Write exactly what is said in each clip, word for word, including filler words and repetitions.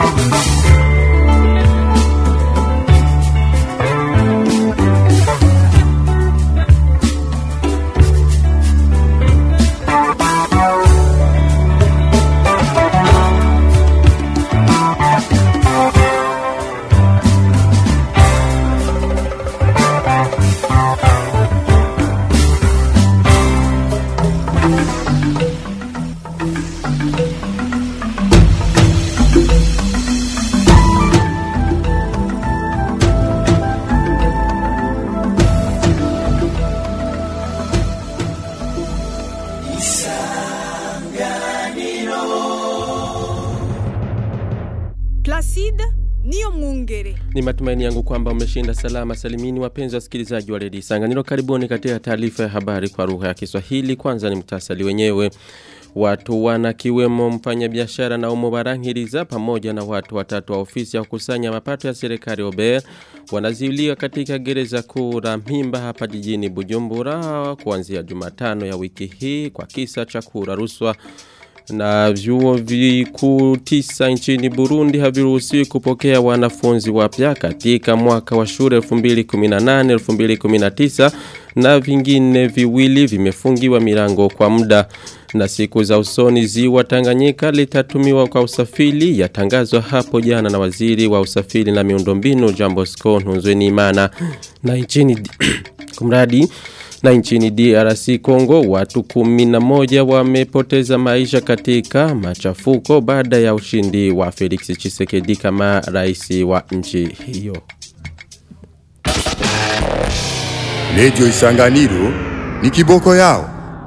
Ni matumaini yangu kwamba umeshinda salama salimini wapenzi wasikilizaji wa Radio Isanganiro. Karibuni katika taarifa ya habari kwa lugha ya Kiswahili. Kwanza ni muhtasari wenyewe. Watu wanakiwemo mfanyabiashara na Umo Barangiriza pamoja na watu watatu wa ofisi ya kukusanya mapato ya serikali O B E R wanaziuliwa katika gereza kuu la Mpimba hapa jijini Bujumbura kuanzia Jumatano ya wiki hii kwa kisa cha kura rushwa. Na vyuo vikuu tisa nchini Burundi haviruhusiwi kupokea wanafunzi wapya katika mwaka wa shule elfu mbili kumi na nane elfu mbili kumi na tisa na vingine viwili vimefungiwa milango kwa muda. Na siku za usoni ziwa Tanganyika litatumiwa kwa usafiri yatangazwa hapo jana na waziri wa usafiri na miundombinu Jean Bosco Ntunzwenimana. Na nchini kumradi Na nchini D R C Congo watu kumi na moja wamepoteza maisha katika machafuko baada ya ushindi wa Felix Tshisekedi kama rais wa nchi hiyo. Radio Isanganiro ni kiboko yao.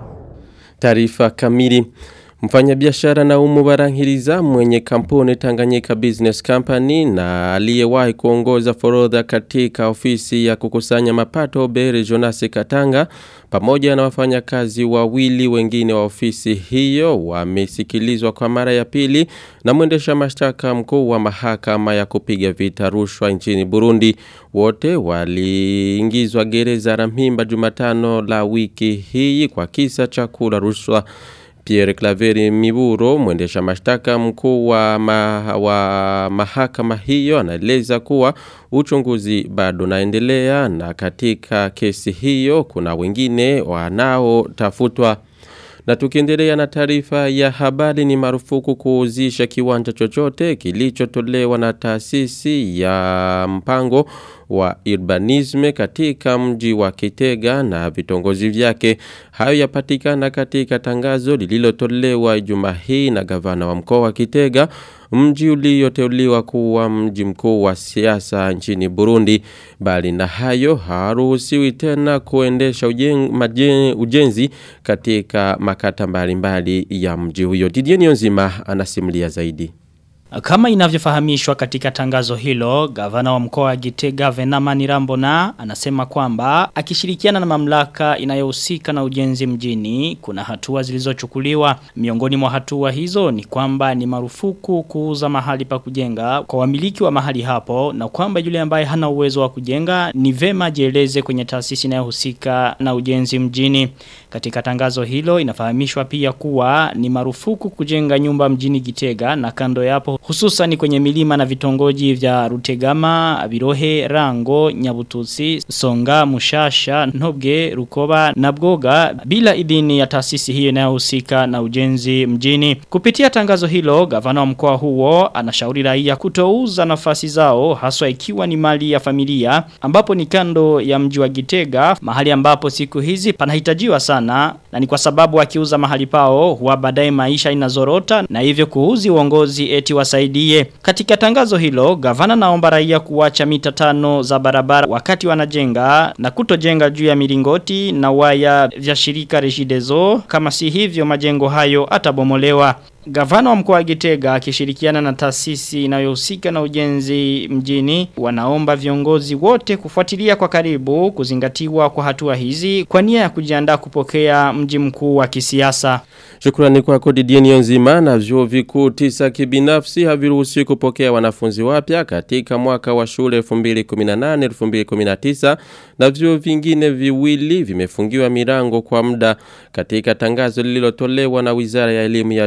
Taarifa kamili. Mfanyabiashara na Umo Barangiriza mwenye kampuni Tanganyika Business Company na aliyewahi kuongoza forodha katika ofisi ya kukusanya mapato O B E R Jonas Katanga pamoja na wafanyakazi wawili wengine wa ofisi hiyo wamesikilizwa kwa mara ya pili na mwendesha mashtaka mkuu wa mahakama ya kupiga vita rushwa nchini Burundi. Wote waliingizwa gereza la Mpimba Jumatano la wiki hii kwa kisa cha kula rushwa. Pierre Claveri Miburo, mwendesha mashtaka mkuu wa, ma, wa mahakama hiyo, anaeleza kuwa uchunguzi bado unaendelea na katika kesi hiyo kuna wengine wanaotafutwa. Na tukiendelea na taarifa ya habari, ni marufuku kuuzisha kiwanja chochote kilichotolewa na taasisi ya mpango wa urbanisme katika mji wa Kitega na vitongoji vyake. Hayo yapatikana katika tangazo lililotolewa Ijumaa hii na gavana wa mkoa wa Kitega, mji ulioteuliwa kuwa mji mkuu wa siasa nchini Burundi. Bali na hayo haruhusiwi tena kuendesha ujen, majen, ujenzi katika makata mbalimbali ya mji huyo. Didier Nzima anasimulia zaidi. Kama inavyofahamishwa katika tangazo hilo, gavana wa mkoa wa Gitega Venamani Rambona anasema kwamba akishirikiana na mamlaka inayohusika na ujenzi mjini kuna hatua zilizochukuliwa. Miongoni mwa hatua hizo ni kwamba ni marufuku kuuza mahali pa kujenga kwa wamiliki wa mahali hapo, na kwamba yule ambaye hana uwezo wa kujenga ni vema jieleze kwenye taasisi inayohusika na ujenzi mjini. Katika tangazo hilo inafahamishwa pia kuwa ni marufuku kujenga nyumba mjini Gitega na kando yapo, hususan kwenye milima na vitongoji vya Rutegama, Birohe, Rango, Nyabututsi, Songa, Mushasha, Ntobwe, Rukoba na Bwoga bila idhini ya taasisi hiyo inayohusika na ujenzi mjini. Kupitia tangazo hilo, gavana wa mkoa huo anashauri raia kutouza nafasi zao haswa ikiwa ni mali ya familia, ambapo ni kando ya mji wa Gitega, mahali ambapo siku hizi panahitajiwa sana, na ni kwa sababu akiuza mahali pao huwa baadaye maisha inazorota na hivyo kuuzi uongozi eti wasaidie. Katika tangazo hilo, gavana naomba raia kuacha mita tano za barabara wakati wanajenga na kutojenga juu ya milingoti na waya vya shirika Regideso, kama si hivyo majengo hayo atabomolewa. Gavana wa mkoa wa Gitega akishirikiana na taasisi inayohusika na ujenzi mjini wanaomba viongozi wote kufuatilia kwa karibu kuzingatiwa kwa hatua hizi kwa nia ya kujiandaa kupokea mji mkuu wa kisiasa. Shukrani kwako Didier Nzima. Na vyuo vikuu tisa kibinafsi haviruhusiwi kupokea wanafunzi wapya katika mwaka wa shule elfu mbili kumi na nane elfu mbili kumi na tisa na vyuo vingine viwili vimefungiwa milango kwa muda. Katika tangazo lililotolewa na Wizara ya Elimu ya Juu na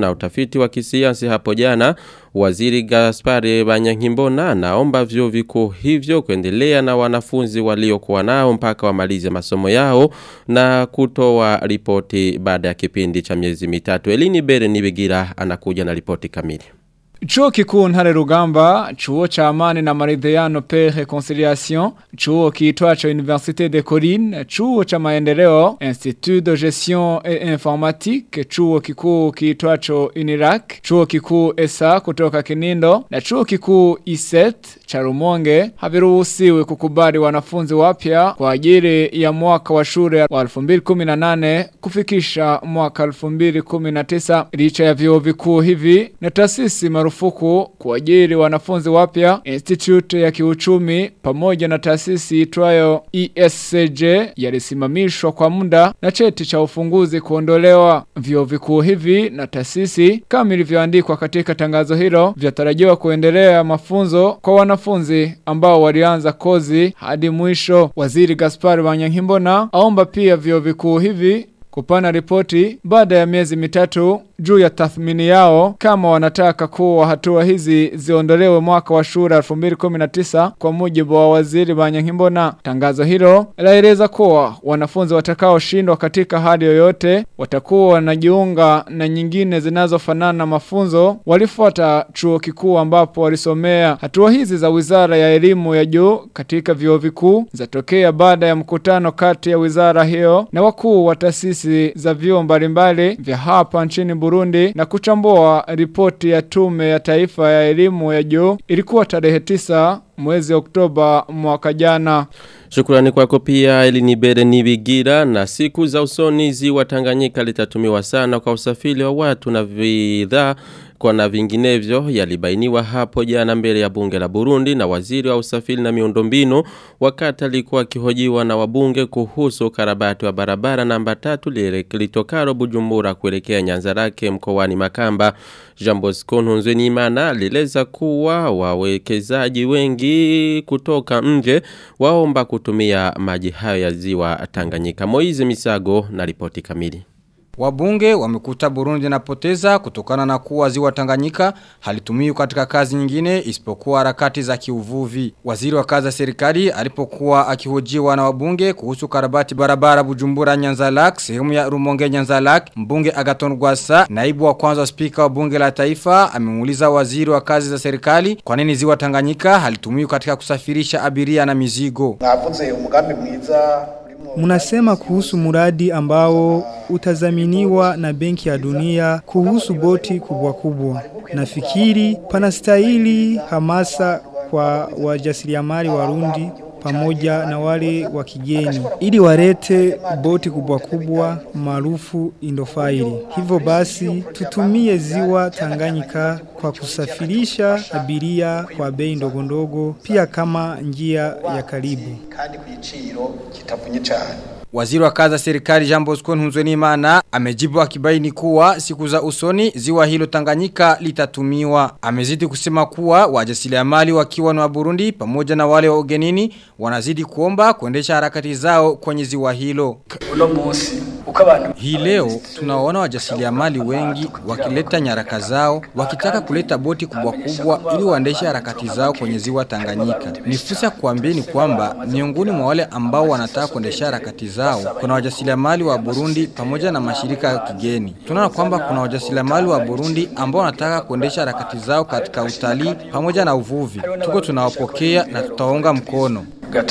na utafiti wa kisiasa hapo jana, Waziri Gaspari Banyankimbona anaomba vyuo vikuu hivyo kuendelea na wanafunzi waliokuwa nao mpaka wamalize masomo yao na kutoa ripoti baada ya kipindi cha miezi mitatu. Elini Bere Nibigira anakuja na ripoti kamili. Chuo kikuu Ntare Rugamba, chuo cha amani na maridhiano paix et conciliation, chuo kiitwacho Université de Corinne, chuo cha maendeleo Institut de Gestion et Informatique, chuo kikuu kiitwacho Unirak, chuo kikuu E S A kutoka Kinindo na chuo kikuu I S E T cha Rumonge haviruhusiwi kukubali wanafunzi wapya kwa ajili ya mwaka wa shule wa elfu mbili kumi na nane kufikisha mwaka elfu mbili kumi na tisa. Licha ya vyuo vikuu hivi na taasisi marufuku kwa ajili wanafunzi wapya, Institute ya Kiuchumi pamoja na taasisi itwayo E S C J yalisimamishwa kwa muda na cheti cha ufunguzi kuondolewa. Vyuo vikuu hivi na taasisi kama ilivyoandikwa katika tangazo hilo vyatarajiwa kuendelea mafunzo kwa wanafunzi ambao walianza kozi hadi mwisho. Waziri Gaspari Banyankimbona aomba pia vyuo vikuu hivi kupana ripoti baada ya miezi mitatu juu ya tathmini yao kama wanataka kuwa hatua hizi ziondolewe mwaka wa shule elfu mbili kumi na tisa kwa mujibu wa Waziri Banyankimbona. Tangazo hilo laeleza kuwa wanafunzi watakaoshindwa katika hali yoyote watakuwa wanajiunga na nyingine zinazofanana mafunzo walifuata chuo kikuu ambapo walisomea. Hatua hizi za Wizara ya Elimu ya Juu katika vyuo vikuu zatokea baada ya mkutano kati ya wizara hiyo na wakuu wa taasisi za vyuo mbalimbali vya hapa nchini Burundi na kuchambua ripoti ya Tume ya Taifa ya Elimu ya Juu. Ilikuwa tarehe tisa mwezi Oktoba mwaka jana. Shukrani kwako pia Elini Bere Nibigira. Na siku za usoni ziwa Tanganyika litatumiwa sana kwa usafiri wa watu na bidhaa kwa na vinginevyo yalibainiwa hapo jana mbele ya bunge la Burundi na waziri wa usafiri na miundombinu wakati alikuwa akihojiwa na wabunge kuhusu karabati wa barabara namba tatu litokalo Bujumbura kuelekea Nyanzarake mkoani Makamba. Jean Bosco Nzwenimana alieleza kuwa wawekezaji wengi kutoka nje waomba kutumia maji hayo ya ziwa Tanganyika. Moize Misago na ripoti kamili. Wabunge wamekuta Burundi na poteza kutokana na kuwa ziwa Tanganyika halitumiwi katika kazi nyingine isipokuwa harakati za kiuvuvi. Waziri wa kazi za serikali alipokuwa akihojiwa na wabunge kuhusu karabati barabara Bujumbura Nyanzalak sehemu ya Rumonge Nyanzalak, mbunge Agathon Rwasa, naibu wa kwanza spika wa bunge la taifa, amemuuliza waziri wa kazi za serikali kwa nini ziwa Tanganyika halitumiwi katika kusafirisha abiria na mizigo. Mwavuze umugambi mwiza. Munasema kuhusu muradi ambao utazaminiwa na Benki ya Dunia kuhusu boti kubwa kubwa. Nafikiri panastahili hamasa kwa wajasiriamali Warundi pamoja na wale wa kigeni ili walete boti kubwa kubwa maarufu Indofaili. Hivyo basi tutumie ziwa Tanganyika kwa kusafirisha abiria kwa bei ndogo ndogo pia kama njia ya karibu. Kandi kuiciro kitafunye cyane. Waziri wa kazi za serikali Jean Bosco Nzwenimana amejibu akibaini kuwa siku za usoni ziwa hilo Tanganyika litatumiwa. Amezidi kusema kuwa wajasiriamali wakiwa na Burundi pamoja na wale wa ugenini wanazidi kuomba kuendesha harakati zao kwenye ziwa hilo. Uno munsi hii leo tunaona wajasiriamali wengi wakileta nyaraka zao wakitaka kuleta boti kubwa kubwa ili waendeshe harakati zao kwenye ziwa Tanganyika. Ni fursa kuambieni kwamba miongoni mwa wale ambao wanataka kuendesha harakati zao kuna wajasiriamali wa Burundi pamoja na mashirika ya kigeni. Tunaona kwamba kuna wajasiriamali wa Burundi ambao wanataka kuendesha harakati zao katika utalii pamoja na uvuvi. Tuko tunawapokea na tutaunga mkono.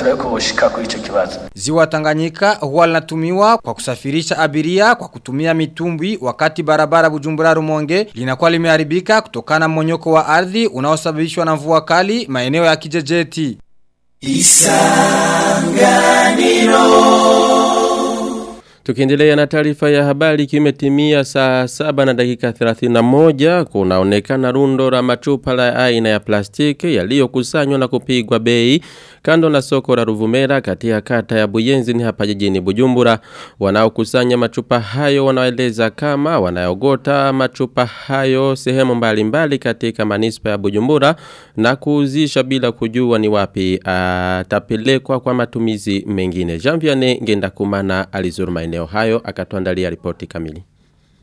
Ziwa Tanganyika huwa linatumiwa kwa kusafirisha abiria kwa kutumia mitumbwi wakati barabara Bujumbura Rumonge linakuwa limeharibika kutokana na mmonyoko wa ardhi unaosababishwa na mvua kali maeneo ya Kijejeti. Isanganiro. Tukiendelea na taarifa ya habari, kimetimia saa saba na dakika thelathini na moja kunaonekana rundo la machupa la aina ya plastiki yaliyokusanywa na kupigwa bei kando na soko la Ruvumera katika kata ya Buyenzi ni hapa jijini Bujumbura. Wanaokusanya machupa hayo wanaeleza kama wanayogota machupa hayo sehemu mbalimbali katika manispa ya Bujumbura na kuuzisha bila kujua ni wapi atapelekwa kwa matumizi mengine. Jean Vianney Ngendakumana alizuru maeneo hayo akatuandalia ripoti kamili.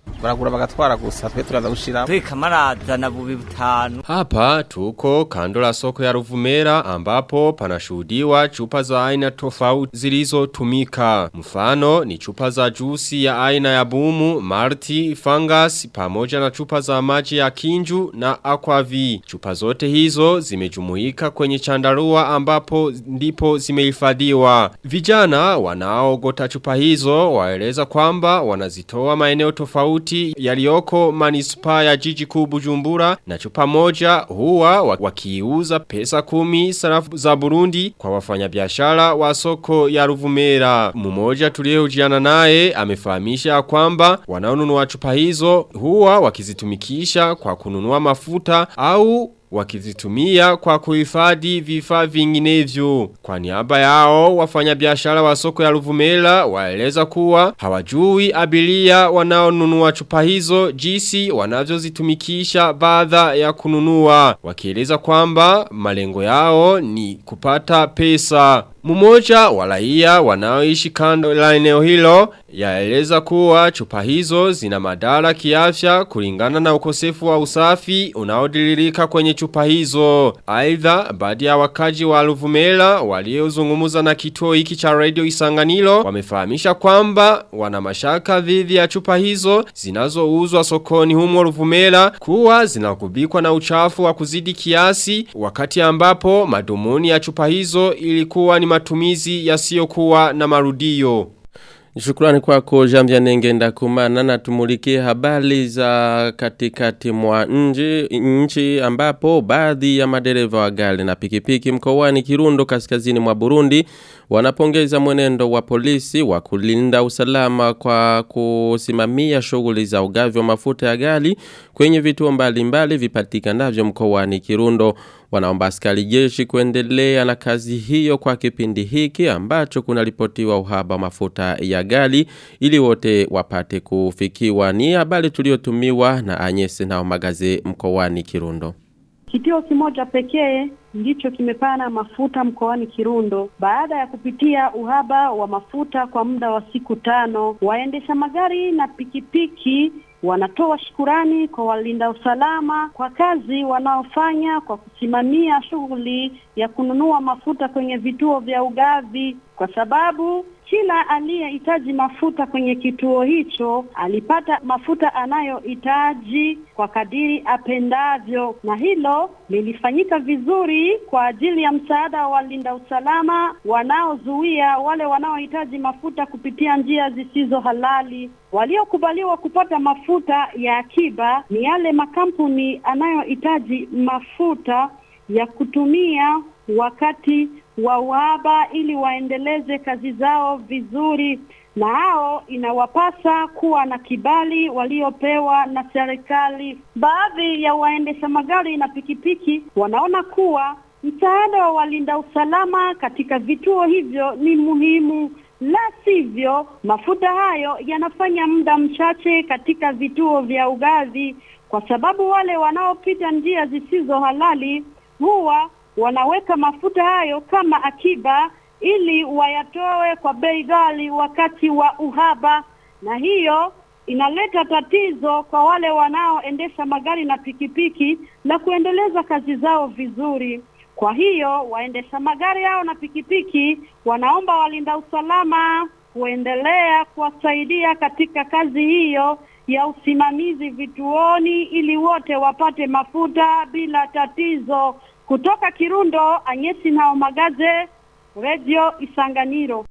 baragura bagatwara gusa twe turaza gushira kamaraza na bubi butanu. Hapa tuko kando la soko ya Ruvumera ambapo panashuhudiwa chupa za aina tofauti zilizotumika. Mfano ni chupa za juisi ya aina ya bumu, marti, fungus pamoja na chupa za maji ya kinju na aquavi. Chupa zote hizo zimejumuika kwenye chandarua ambapo ndipo zimehifadhiwa. Vijana wanaogota chupa hizo waeleza kwamba wanazitoa maeneo tofauti yalioko manispaa ya jiji kuu Bujumbura, na chupa moja huwa wakiuza pesa kumi sarafu za Burundi kwa wafanyabiashara wa soko ya Ruvumera. Mmoja tuliyehojiana naye amefahamisha kwamba wanaonunua chupa hizo huwa wakizitumikisha kwa kununua mafuta au wakizitumia kwa kuhifadhi vifaa vinginevyo. Kwa niaba yao wafanyabiashara wa soko ya Ruvumera waeleza kuwa hawajui abiria wanaonunua chupa hizo jinsi wanavyozitumikisha baada ya kununua, wakieleza kwamba malengo yao ni kupata pesa. Mmoja wa raia wanaoishi kando la eneo hilo yaeleza kuwa chupa hizo zina madhara kiafya kulingana na ukosefu wa usafi unaotiririka kwenye chupa hizo. Aidha, baadhi ya wakaji wa Ruvumera waliozungumza na kituo hiki cha Radio Isanganiro wamefahamisha kwamba wana mashaka dhidi ya chupa hizo zinazouzwa sokoni humo Ruvumera kuwa zinakubikwa na uchafu wa kuzidi kiasi, wakati ambapo madhumuni ya chupa hizo ilikuwa ni matumizi yasiyokuwa na marudio. Shukrani kwako Jambia Nengenda Kumana, na tumulikie habari za katikati mwa nchi nchi ambapo baadhi ya madereva wa gari na pikipiki mkoani Kirundo kaskazini mwa Burundi wanapongeza mwenendo wa polisi wa kulinda usalama kwa kusimamia shughuli za ugavi wa mafuta ya gari kwenye vituo mbalimbali vipatikanavyo mkoani Kirundo. Wanaomba askari jeshi kuendelea na kazi hiyo kwa kipindi hiki ambacho kunaripotiwa uhaba wa mafuta ya gari ili wote wapate kufikiwa. Ni habari tuliyotumiwa na Anyese na Magaze mkoani Kirundo. Kituo kimoja pekee ndicho kimepana mafuta mkoani Kirundo. Baada ya kupitia uhaba wa mafuta kwa muda wa siku tano, waendesha magari na pikipiki wanatoa shukurani kwa walinda usalama kwa kazi wanaofanya kwa kusimamia shughuli ya kununua mafuta kwenye vituo vya ugavi, kwa sababu kila aliyehitaji mafuta kwenye kituo hicho alipata mafuta anayohitaji kwa kadiri apendavyo, na hilo lilifanyika vizuri kwa ajili ya msaada wa walinda usalama wanaozuia wale wanaohitaji mafuta kupitia njia zisizo halali. Waliokubaliwa kupata mafuta ya akiba ni yale makampuni anayohitaji mafuta ya kutumia wakati wa uhaba ili waendeleze kazi zao vizuri, na hao inawapasa kuwa na kibali waliopewa na serikali. Baadhi ya waendesha magari na pikipiki wanaona kuwa msaada wa walinda usalama katika vituo hivyo ni muhimu, la sivyo mafuta hayo yanafanya muda mchache katika vituo vya ugavi, kwa sababu wale wanaopita njia zisizo halali huwa wanaweka mafuta hayo kama akiba ili wayatoe kwa bei ghali wakati wa uhaba, na hiyo inaleta tatizo kwa wale wanaoendesha magari na pikipiki na kuendeleza kazi zao vizuri. Kwa hiyo waendesha magari hao na pikipiki wanaomba walinda usalama kuendelea kuwasaidia katika kazi hiyo ya usimamizi vituoni ili wote wapate mafuta bila tatizo. Kutoka Kirundo, Anyesi na Magaze, Radio Isanganiro.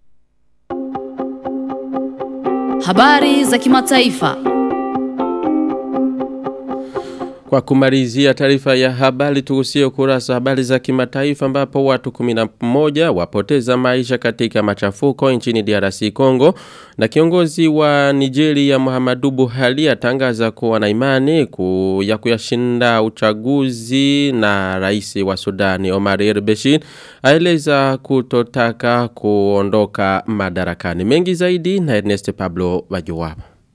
Habari za kimataifa. Kwa kumalizia taarifa ya habari tugusie kurasa habari za kimataifa ambapo watu kumi na moja wapoteza maisha katika machafuko nchini D R C Congo, na kiongozi wa Nigeria Muhammadu Buhari atangaza kuwa na imani ku ya kuyashinda uchaguzi, na rais wa Sudani Omar el-Bashir aeleza kutotaka kuondoka madarakani. Mengi zaidi na Ernest Pablo Wajuwaba.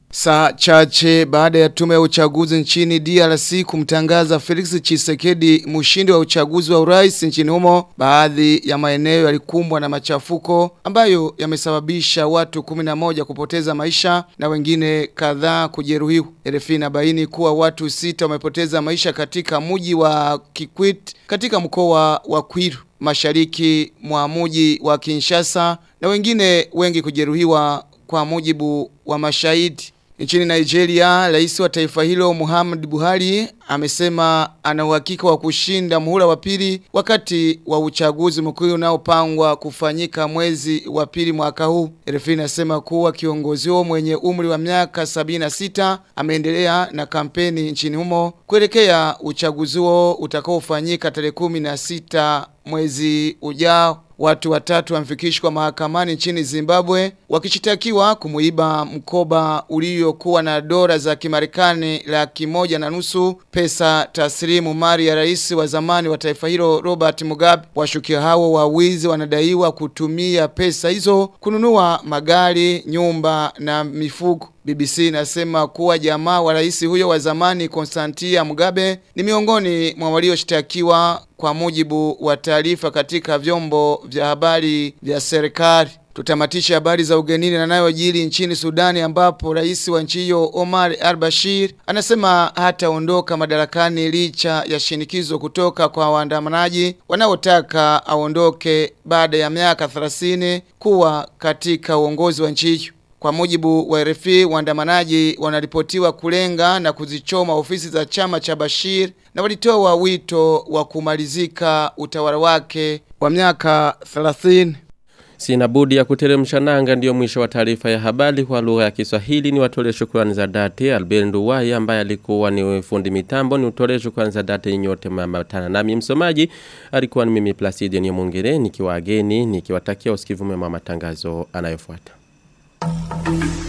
Saa chache baada ya tume ya uchaguzi nchini D R C kumtangaza Felix Tshisekedi mshindi wa uchaguzi wa urais nchini humo, baadhi ya maeneo yalikumbwa na machafuko ambayo yamesababisha watu kumi na moja kupoteza maisha na wengine kadhaa kujeruhiwa. R F I inabaini kuwa watu sita wamepoteza maisha katika mji wa Kikwit katika mkoa wa Kwilu mashariki mwa mji wa Kinshasa na wengine wengi kujeruhiwa kwa mujibu wa mashahidi. Nchini Nigeria, rais wa taifa hilo Muhammad Buhari amesema ana uhakika wa kushinda muhula wa pili wakati wa uchaguzi mkuu unaopangwa kufanyika mwezi wa pili mwaka huu. R F I inasema kuwa kiongozi huo mwenye umri wa miaka sabini na sita ameendelea na kampeni nchini humo kuelekea uchaguzi huo utakaofanyika tarehe kumi na sita mwezi ujao. Watu watatu wamfikishwa mahakamani nchini Zimbabwe wakishitakiwa kumuiba mkoba uliokuwa na dola za Kimarekani laki moja na nusu, pesa taslimu mali ya rais wa zamani wa taifa hilo Robert Mugabe. Washukiwa hao wa wizi wanadaiwa kutumia pesa hizo kununua magari, nyumba na mifugo. B B C inasema kuwa jamaa wa rais huyo wa zamani Constantia Mugabe ni miongoni mwa walioshtakiwa kwa mujibu wa taarifa katika vyombo vya habari vya serikali. Tutamatisha habari za ugenini na nayojiri nchini Sudani ambapo rais wa nchi hiyo Omar al-Bashir anasema hataondoka madarakani licha ya shinikizo kutoka kwa waandamanaji wanaotaka aondoke baada ya miaka thelathini kuwa katika uongozi wa nchi hiyo. Kwa mujibu wa R F I, waandamanaji wanaripotiwa kulenga na kuzichoma ofisi za chama cha Bashir na walitoa wito wa kumalizika utawala wake wa miaka thelathini. Sina budi ya kuteremsha nanga, ndio mwisho wa taarifa ya habari kwa lugha ya Kiswahili. Ni watolee shukrani za dhati Albert Nduwai ambaye alikuwa ni fundi mitambo. Ni utolee shukrani za dhati nyote mmeambatana nami. Msomaji alikuwa ni mimi Placide Nyamongere nikiwa ageni nikiwatakia usikivu mwema matangazo anayofuata. Thank you.